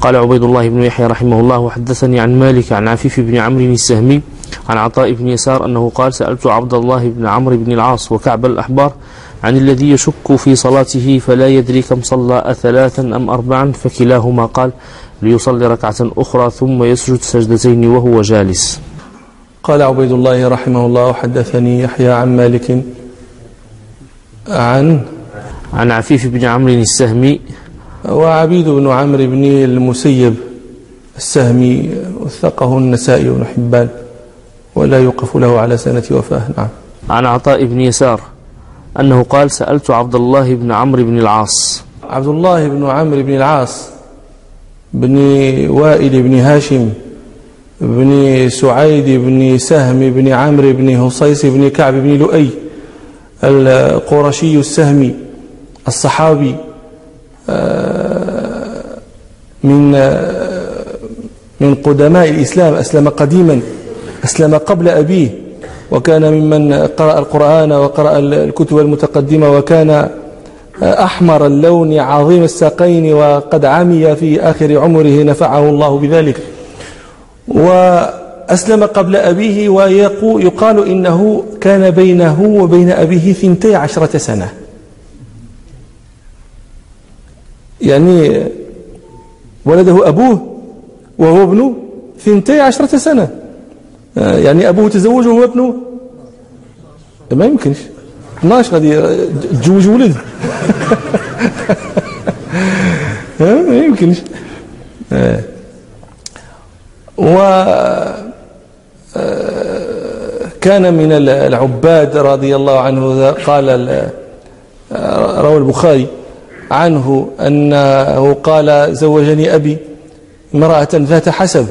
قال عبيد الله بن يحيى رحمه الله: وحدثني عن مالك عن عفيف بن عمرو السهمي عن عطاء بن يسار أنه قال: سألت عبد الله بن عمرو بن العاص وكعب الأحبار عن الذي يشك في صلاته فلا يدري كم صلى أثلاثا أم أربعا، فكلاهما قال: ليصلي ركعة أخرى ثم يسجد سجدتين وهو جالس. قال عبيد الله رحمه الله: وحدثني يحيى عن مالك عن عفيف بن عمرو السهمي. وعبيد بن عمرو بن المسيب السهمي وثقه النسائي بن حبان ولا يوقف له على سنة وفاة. نعم. عن عطاء بن يسار أنه قال: سألت عبد الله بن عمرو بن العاص. عبد الله بن عمرو بن العاص بن وائل بن هاشم بن سعيد بن سهم بن عمرو بن هصيص بن كعب بن لؤي القرشي السهمي الصحابي من قدماء الإسلام، أسلم قديما، أسلم قبل أبيه، وكان ممن قرأ القرآن وقرأ الكتب المتقدمة، وكان أحمر اللون عظيم الساقين وقد عمي في آخر عمره، نفعه الله بذلك، وأسلم قبل أبيه. ويقال إنه كان بينه وبين أبيه 12 سنة، يعني ولده أبوه وهو ابنه 12 سنة، يعني أبوه تزوج وهو ابنه ما يمكنش 12 غادي تزوج ولد ما يمكنش. وكان من العباد رضي الله عنه، قال روى البخاري عنه أنه قال: زوجني أبي امرأة ذات حسب،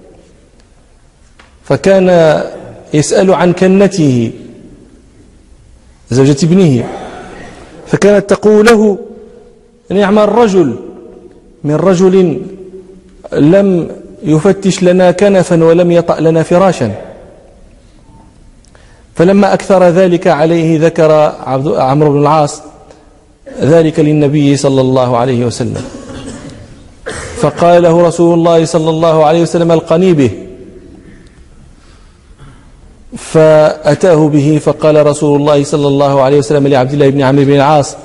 فكان يسأل عن كنته زوجة ابنه، فكانت تقول له: نعم الرجل، من رجل لم يفتش لنا كنفا ولم يطأ لنا فراشا. فلما أكثر ذلك عليه ذكر عمرو بن العاص ذلك للنبي صلى الله عليه وسلم، فقال له رسول الله صلى الله عليه وسلم: القني به. فأتاه به، فقال رسول الله صلى الله عليه وسلم لعبد الله بن عمرو بن العاص: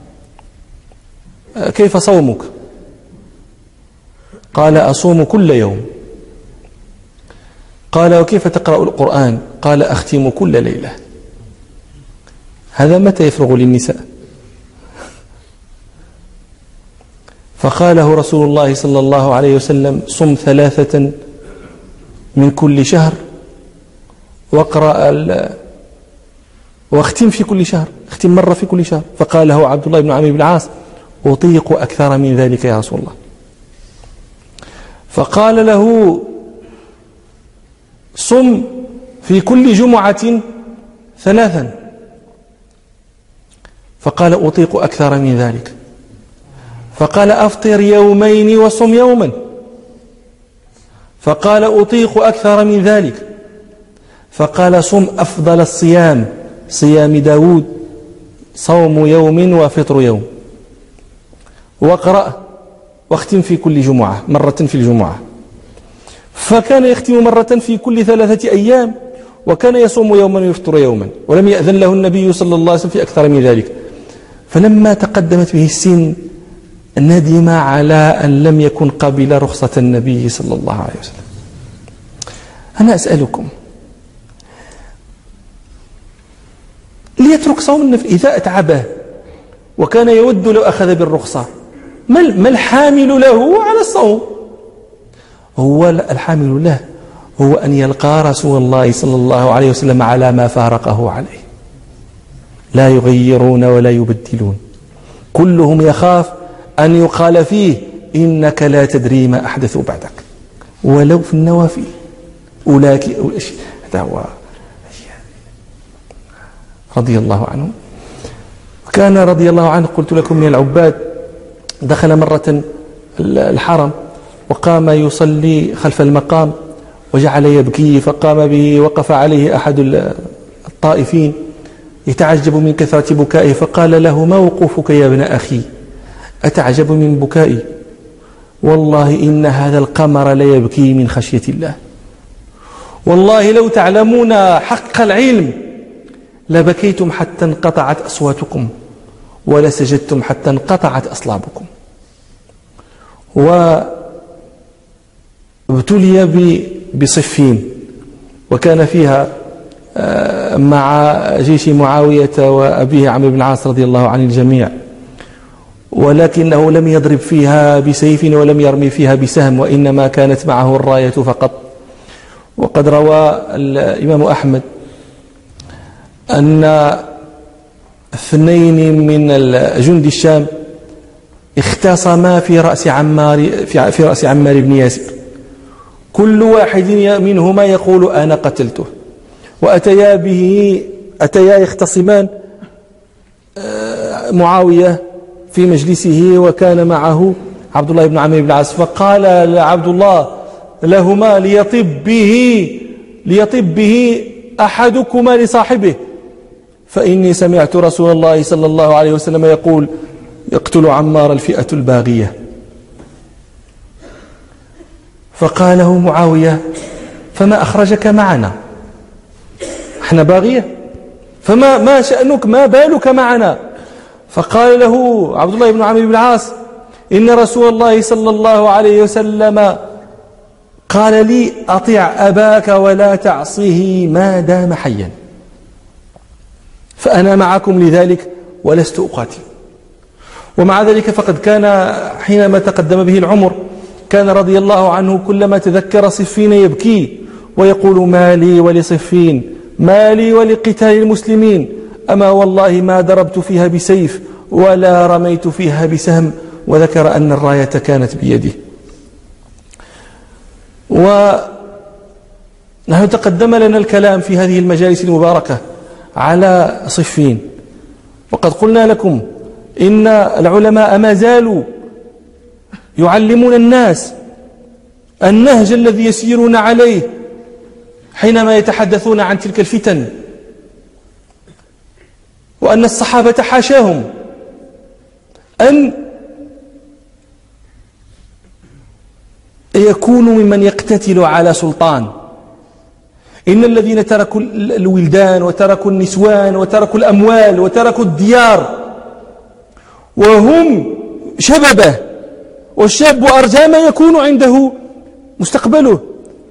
كيف صومك؟ قال: أصوم كل يوم. قال: وكيف تقرأ القرآن؟ قال: أختم كل ليلة. هذا متى يفرغ للنساء؟ فقاله رسول الله صلى الله عليه وسلم: صم 3 من كل شهر واختم في كل شهر، اختم مرة في كل شهر. فقال له عبد الله بن عمرو بن العاص: أطيق أكثر من ذلك يا رسول الله. فقال له: صم في كل جمعة 3. فقال: أطيق أكثر من ذلك. فقال: أفطر يومين وصم يوما. فقال: أطيق أكثر من ذلك. فقال: صم أفضل الصيام، صيام داود، صوم يوم وفطر يوم، واقرأ واختم في كل جمعة مرة في الجمعة. فكان يختم مرة في كل 3 أيام، وكان يصوم يوما ويفطر يوما، ولم يأذن له النبي صلى الله عليه وسلم في أكثر من ذلك. فلما تقدمت به السن ندم على أن لم يكن قبل رخصة النبي صلى الله عليه وسلم. أنا أسألكم، ليترك صوم النفل إذا أتعبه وكان يود لو أخذ بالرخصة؟ ما الحامل له على الصوم؟ هو الحامل له هو أن يلقى رسول الله صلى الله عليه وسلم على ما فارقه عليه، لا يغيرون ولا يبدلون. كلهم يخاف أن يقال فيه: إنك لا تدري ما أحدثوا بعدك، ولو في النوافل. أولاك هذا هو رضي الله عنه. كان رضي الله عنه قلت لكم من العباد، دخل مرة الحرم وقام يصلي خلف المقام وجعل يبكي، فقام به، وقف عليه أحد الطائفين يتعجب من كثرة بكائه، فقال له: ما وقوفك يا ابن أخي؟ أتعجب من بكائي؟ والله إن هذا القمر ليبكي من خشية الله، والله لو تعلمون حق العلم لبكيتم حتى انقطعت أصواتكم ولسجدتم حتى انقطعت أصلابكم. وابتلي بصفين، وكان فيها مع جيش معاوية وأبيه عمرو بن العاص رضي الله عن الجميع، ولكنه لم يضرب فيها بسيف ولم يرمي فيها بسهم، وإنما كانت معه الراية فقط. وقد روى الإمام أحمد أن 2 من جند الشام اختصما في رأس عمار بن ياسر، كل واحد منهما يقول أنا قتلته، وأتيا يختصمان معاوية في مجلسه وكان معه عبد الله بن عمرو بن العاص، فقال عبد الله لهما ليطب به أحدكما لصاحبه، فإني سمعت رسول الله صلى الله عليه وسلم يقول يقتل عمار الفئة الباغية. فقال له معاوية فما أخرجك معنا؟ احنا باغية، فما شأنك، ما بالك معنا؟ فقال له عبد الله بن عمرو بن العاص إن رسول الله صلى الله عليه وسلم قال لي أطع أباك ولا تعصيه ما دام حيا، فأنا معكم لذلك ولست أقاتل. ومع ذلك فقد كان حينما تقدم به العمر كان رضي الله عنه كلما تذكر صفين يبكي ويقول ما لي ولصفين، ما لي ولقتال المسلمين، أما والله ما ضربت فيها بسيف ولا رميت فيها بسهم، وذكر أن الراية كانت بيده. ونحن تقدم لنا الكلام في هذه المجالس المباركة على صفين، وقد قلنا لكم إن العلماء ما زالوا يعلمون الناس النهج الذي يسيرون عليه حينما يتحدثون عن تلك الفتن، وأن الصحابة حاشاهم أن يكونوا ممن يقتتل على سلطان. إن الذين تركوا الولدان وتركوا النسوان وتركوا الأموال وتركوا الديار وهم شببه، والشاب أرجى ما يكون عنده مستقبله،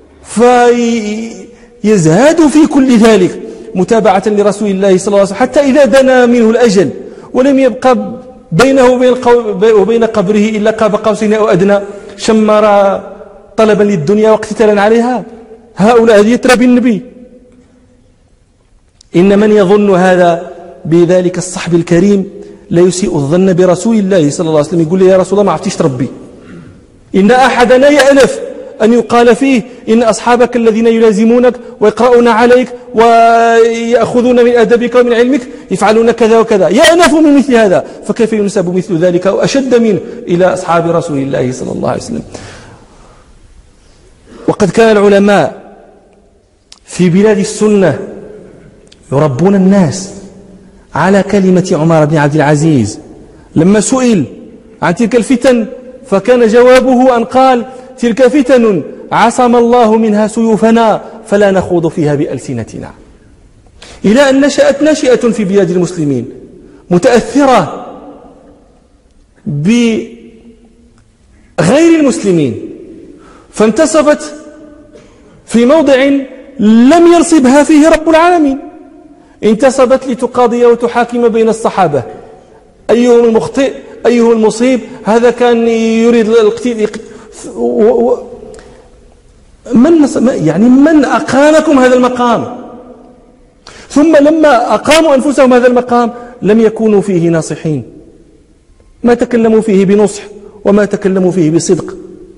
فيزهد في كل ذلك متابعة لرسول الله صلى الله عليه وسلم، حتى إذا دنا منه الأجل ولم يبقى بينه وبين قبره إلا قاب قوسين أو أدنى، شمر طلبا للدنيا واقتتالا عليها، هؤلاء يترى بالنبي. إن من يظن هذا بذلك الصحب الكريم لا يسيء الظن برسول الله صلى الله عليه وسلم، يقول لي يا رسول الله ما عرفتيش تربي. إن أحدنا يألف أن يقال فيه إن أصحابك الذين يلازمونك ويقرؤون عليك ويأخذون من أدبك ومن علمك يفعلون كذا وكذا، يأنف من مثل هذا، فكيف ينسب مثل ذلك أو أشد منه إلى أصحاب رسول الله صلى الله عليه وسلم. وقد كان العلماء في بلاد السنة يربون الناس على كلمة عمر بن عبد العزيز لما سئل عن تلك الفتن، فكان جوابه أن قال تلك فتن عصم الله منها سيوفنا فلا نخوض فيها بألسنتنا. إلى أن نشأت ناشئة في بلاد المسلمين متأثرة بغير المسلمين، فانتصبت في موضع لم ينصبها فيه رب العالمين، انتصبت لتقاضي وتحاكم بين الصحابة أيهم المخطئ أيهم المصيب، هذا كان يريد الاقتتال. من أقامكم هذا المقام؟ ثم لما أقاموا أنفسهم هذا المقام لم يكونوا فيه ناصحين، ما تكلموا فيه بنصح وما تكلموا فيه بصدق.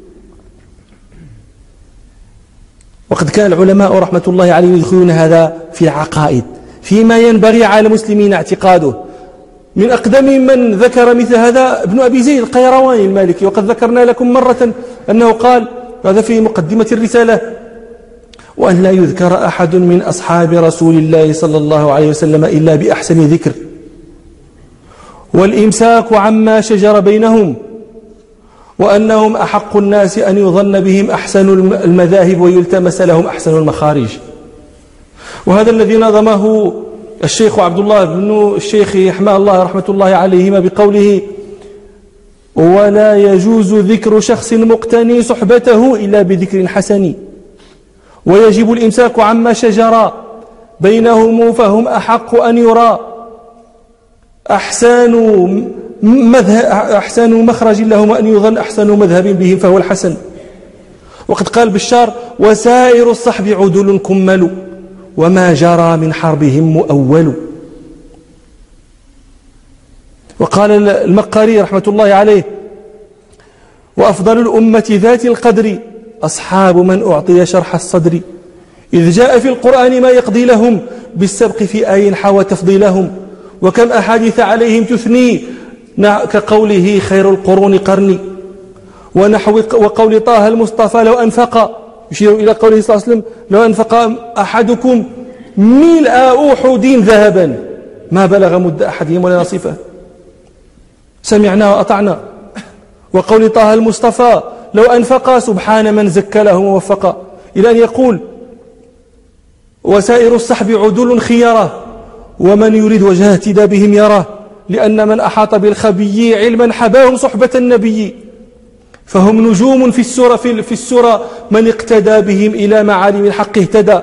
وقد كان العلماء رحمة الله عليهم يدخلون هذا في العقائد، فيما ينبغي على المسلمين اعتقاده. من أقدم من ذكر مثل هذا ابن أبي زيد القيرواني المالكي، وقد ذكرنا لكم مرة أنه قال هذا في مقدمة الرسالة: وأن لا يذكر أحد من أصحاب رسول الله صلى الله عليه وسلم إلا بأحسن ذكر، والإمساك عما شجر بينهم، وأنهم أحق الناس أن يظن بهم أحسن المذاهب ويلتمس لهم أحسن المخارج. وهذا الذي نظمه الشيخ عبد الله بن الشيخ رحمه الله رحمة الله عليهما بقوله: ولا يجوز ذكر شخص مقتني صحبته إلا بذكر حسن، ويجب الإمساك عما شجر بينهم فهم أحق أن يرى أحسن مخرج لهم أن يظن أحسن مذهب بهم فهو الحسن. وقد قال بشار: وسائر الصحب عدل كمل وما جرى من حربهم مؤول. وقال المقاري رحمة الله عليه: وأفضل الأمة ذات القدر أصحاب من أعطي شرح الصدر، إذ جاء في القرآن ما يقضي لهم بالسبق في آي حوى تفضيلهم، وكم أحاديث عليهم تثني كقوله خير القرون قرني، وقول طه المصطفى لو أنفق، يشير إلى قوله صلى الله عليه وسلم: لو أنفق أحدكم ملء أحد ذهبا ما بلغ مد أحدهم ولا نصيفه. سمعنا وأطعنا. وقول طه المصطفى لو أنفق سبحان من زكى له ووفق، إلى أن يقول: وسائر الصحب عدول خيرة ومن يريد وجه اهتدى بهم يراه، لأن من أحاط بالخبي علما حباهم صحبة النبي، فهم نجوم في السورة من اقتدى بهم إلى معالم الحق اهتدى،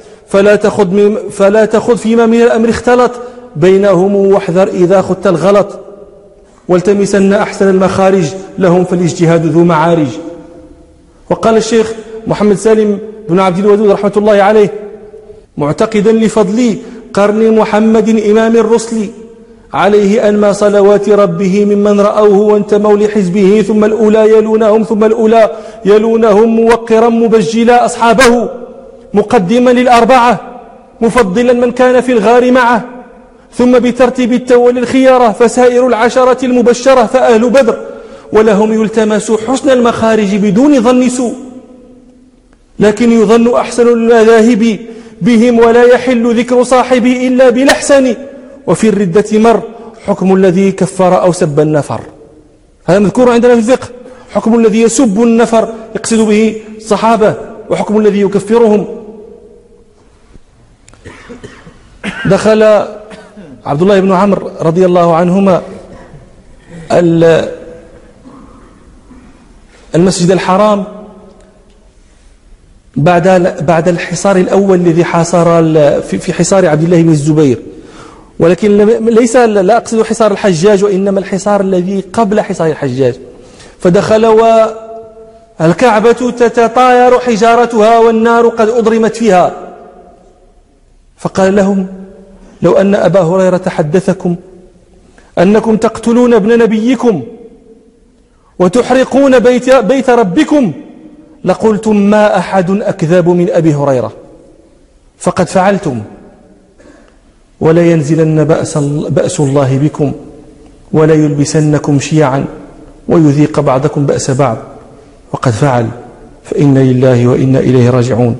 فلا تخذ فيما من الأمر اختلط بينهم واحذر إذا خدت الغلط، والتمسن أحسن المخارج لهم فالاجتهاد ذو معارج. وقال الشيخ محمد سالم بن عبد الودود رحمة الله عليه: معتقدا لفضل قرن محمد إمام الرسل، عليه أنما صلوات ربه ممن رأوه وانتموا لحزبه، ثم الأولى يلونهم موقرا مبجلا أصحابه، مقدما للأربعة مفضلا من كان في الغار معه، ثم بترتيب التولي الخيارة فسائر العشرة المبشرة فأهل بدر، ولهم يلتمس حسن المخارج بدون ظن سوء، لكن يظن أحسن المذاهب بهم ولا يحل ذكر صاحبه إلا بالأحسن، وفي الردة مر حكم الذي كفر أو سب النفر. هذا مذكور عندنا في الفقه: حكم الذي يسب النفر يقصد به الصحابة، وحكم الذي يكفرهم. دخل عبد الله بن عمرو رضي الله عنهما المسجد الحرام بعد الحصار الأول الذي حاصر في حصار عبد الله بن الزبير، ولكن لا أقصد حصار الحجاج، وإنما الحصار الذي قبل حصار الحجاج. فدخل والكعبة تتطاير حجارتها والنار قد أضرمت فيها، فقال لهم: لو أن أبا هريرة حدثكم أنكم تقتلون ابن نبيكم وتحرقون بيت ربكم لقلتم ما أحد أكذب من أبي هريرة، فقد فعلتم، ولا ينزلن بأس الله بكم ولا يلبسنكم شيعا ويذيق بعضكم بأس بعض، وقد فعل، فإن لله وإنا إليه راجعون.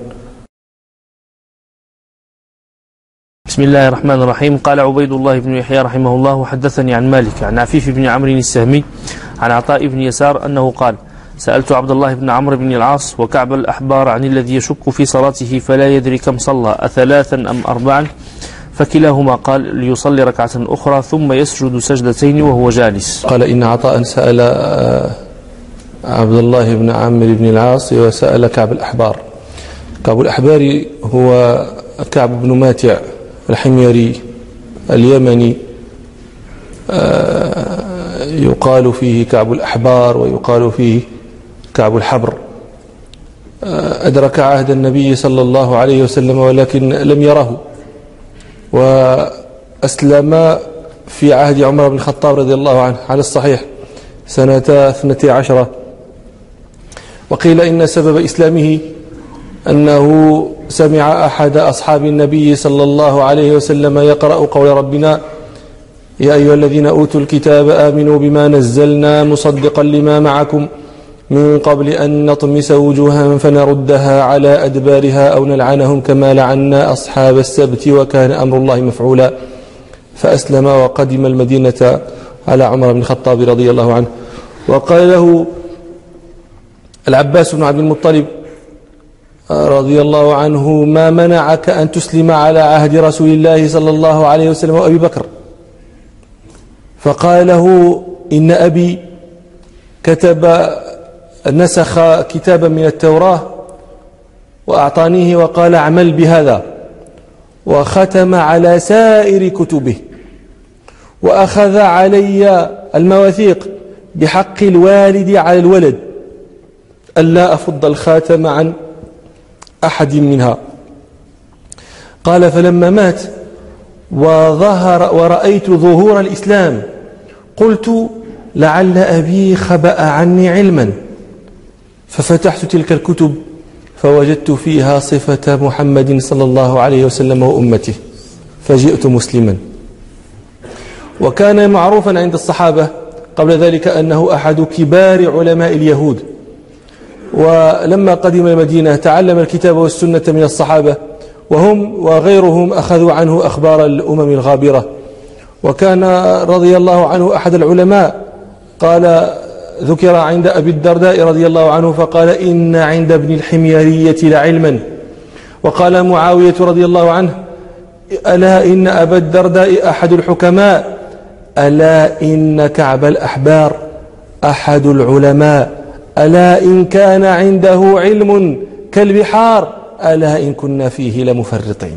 بسم الله الرحمن الرحيم. قال عبيد الله بن يحيى رحمه الله: وحدثني عن مالك عن عفيف بن عمرو السهمي عن عطاء بن يسار أنه قال: سألت عبد الله بن عمرو بن العاص وكعب الأحبار عن الذي يشك في صلاته فلا يدري كم صلى، أثلاثا أم أربعا؟ فكلاهما قال: ليصلي ركعة أخرى ثم يسجد سجدتين وهو جالس. قال: إن عطاء سأل عبد الله بن عمرو بن العاص وسأل كعب الأحبار. كعب الأحبار هو كعب بن ماتع الحميري اليمني، يقال فيه كعب الأحبار ويقال فيه كعب الحبر. أدرك عهد النبي صلى الله عليه وسلم ولكن لم يره، وأسلم في عهد عمر بن الخطاب رضي الله عنه على الصحيح سنة 12. وقيل إن سبب إسلامه أنه سمع أحد أصحاب النبي صلى الله عليه وسلم يقرأ قول ربنا: يا أيها الذين أوتوا الكتاب آمنوا بما نزلنا مصدقا لما معكم من قبل أن نطمس وجوها فنردها على أدبارها أو نلعنهم كما لعنا أصحاب السبت وكان أمر الله مفعولا. فأسلم وقدم المدينة على عمر بن الخطاب رضي الله عنه، وقال له العباس بن عبد المطلب رضي الله عنه: ما منعك أن تسلم على عهد رسول الله صلى الله عليه وسلم وأبي بكر؟ فقال له: إن أبي نسخ كتابا من التوراة وأعطانيه وقال: اعمل بهذا، وختم على سائر كتبه، وأخذ علي المواثيق بحق الوالد على الولد ألا أفض الخاتم عن أحد منها. قال: فلما مات ورأيت ظهور الإسلام قلت: لعل أبي خبأ عني علما، ففتحت تلك الكتب فوجدت فيها صفة محمد صلى الله عليه وسلم وأمته، فجئت مسلما. وكان معروفا عند الصحابة قبل ذلك أنه أحد كبار علماء اليهود، ولما قدم المدينة تعلم الكتاب والسنة من الصحابة، وهم وغيرهم أخذوا عنه أخبار الأمم الغابرة. وكان رضي الله عنه أحد العلماء، ذكر عند أبي الدرداء رضي الله عنه فقال: إن عند ابن الحميرية لعلما. وقال معاوية رضي الله عنه: ألا إن أبا الدرداء أحد الحكماء، ألا إن كعب الأحبار أحد العلماء، ألا إن كان عنده علم كالبحار، ألا إن كنا فيه لمفرطين.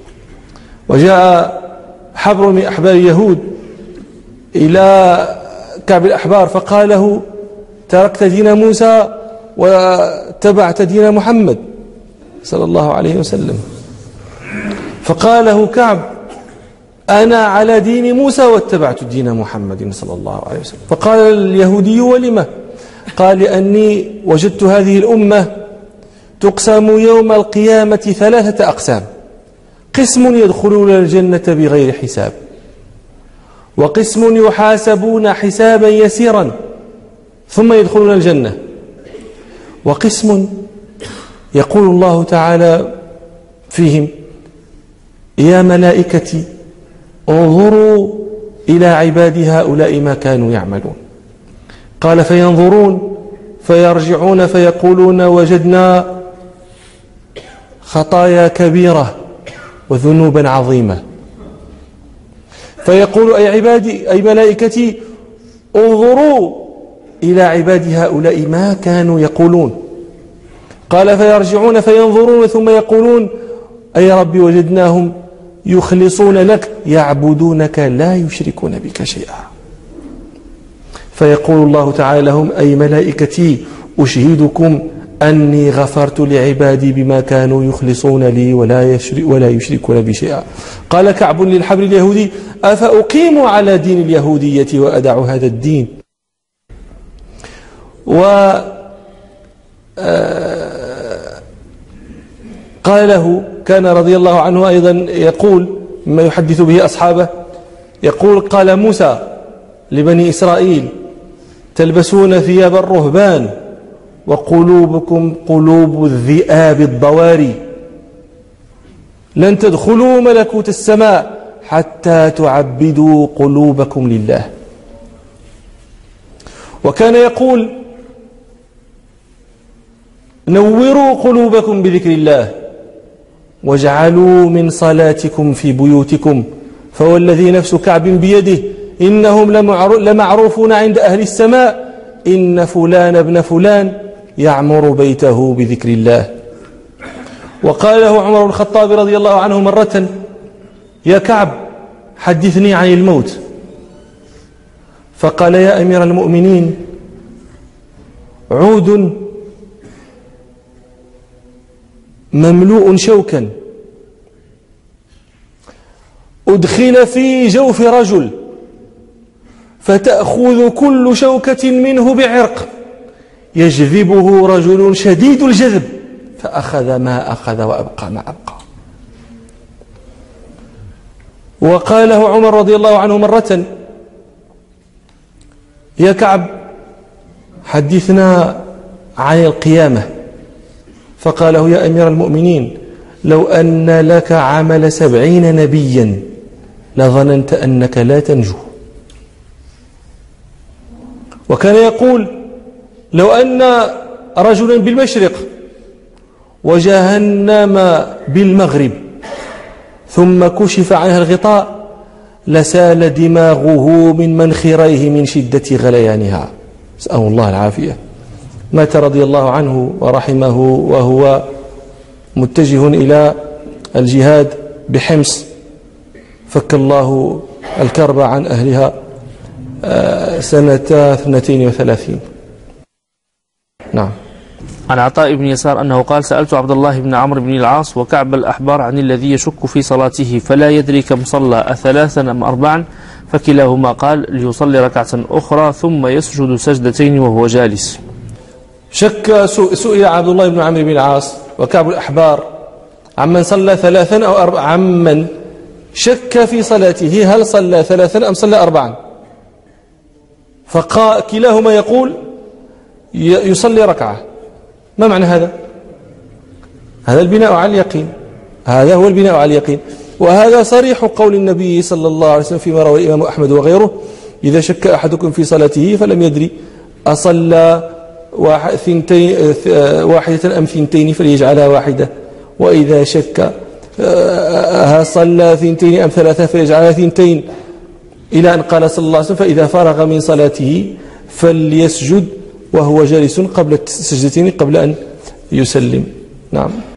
وجاء حبر من أحبار اليهود إلى كعب الأحبار فقال له: تركت دين موسى واتبعت دين محمد صلى الله عليه وسلم. فقال له كعب: أنا على دين موسى واتبعت دين محمد صلى الله عليه وسلم. فقال اليهودي: ولم؟ قال: لأني وجدت هذه الأمة تقسم يوم القيامة 3 أقسام: قسم يدخلون الجنة بغير حساب، وقسم يحاسبون حسابا يسيرا ثم يدخلون الجنة، وقسم يقول الله تعالى فيهم: يا ملائكتي انظروا إلى عباد هؤلاء ما كانوا يعملون. قال: فينظرون فيرجعون فيقولون: وجدنا خطايا كبيرة وذنوبا عظيمة. فيقول: أي عبادي، أي ملائكتي، انظروا إلى عباد هؤلاء ما كانوا يقولون. قال: فيرجعون فينظرون ثم يقولون: أي ربي، وجدناهم يخلصون لك يعبدونك لا يشركون بك شيئا. فيقول الله تعالى لهم: أي ملائكتي، أشهدكم أني غفرت لعبادي بما كانوا يخلصون لي ولا يشركون بي شيئا. قال كعب للحبر اليهودي: أفأقيم على دين اليهودية وأدع هذا الدين؟ قال له، كان رضي الله عنه أيضا يقول مما يحدث به أصحابه، يقول: قال موسى لبني إسرائيل: تلبسون ثياب الرهبان وقلوبكم قلوب الذئاب الضواري، لن تدخلوا ملكوت السماء حتى تعبدوا قلوبكم لله. وكان يقول: نوروا قلوبكم بذكر الله واجعلوا من صلاتكم في بيوتكم، فوالذي نفس كعب بيده إنهم لمعروفون عند أهل السماء، إن فلان ابن فلان يعمر بيته بذكر الله. وقال له عمر بن الخطاب رضي الله عنه مرة: يا كعب، حدثني عن الموت. فقال: يا أمير المؤمنين، عود مملوء شوكا أدخل في جوف رجل، فتأخذ كل شوكة منه بعرق، يجذبه رجل شديد الجذب، فأخذ ما أخذ وأبقى ما أبقى. وقال له عمر رضي الله عنه مرة: يا كعب، حدثنا عن القيامة. فقال له: يا أمير المؤمنين، لو أن لك عمل 70 نبيا لظننت أنك لا تنجو. وكان يقول: لو أن رجلا بالمشرق وجهنم بالمغرب ثم كشف عنها الغطاء لسال دماغه من منخريه من شدة غليانها، نسأل الله العافية. مات رضي الله عنه ورحمه وهو متجه إلى الجهاد بحمص، فك الله الكرب عن أهلها سنة 32. نعم. عن عطاء بن يسار أنه قال سألت عبد الله بن عمرو بن العاص وكعب الأحبار عن الذي يشك في صلاته فلا يدري كم صلى أثلاثا أم أربعا، فكلاهما قال ليصلي ركعة أخرى ثم يسجد سجدتين وهو جالس. شك سئل عبد الله بن عمرو بن العاص وكعب الأحبار عمن صلى ثلاثا أو أربعا، عمن شك في صلاته هل صلى ثلاثا أم صلى أربعا، فكلاهما يقول يصلي ركعة. ما معنى هذا؟ هذا البناء على اليقين، هذا هو البناء على اليقين، وهذا صريح قول النبي صلى الله عليه وسلم فيما روى الإمام أحمد وغيره: إذا شك أحدكم في صلاته فلم يدري أصلى واحدة أم ثنتين فليجعلها واحدة، وإذا شك صلى ثنتين أم ثلاثة فليجعلها ثنتين، إلى أن قال صلى الله عليه وسلم: فإذا فرغ من صلاته فليسجد وهو جالس قبل السجدتين قبل أن يسلم. نعم.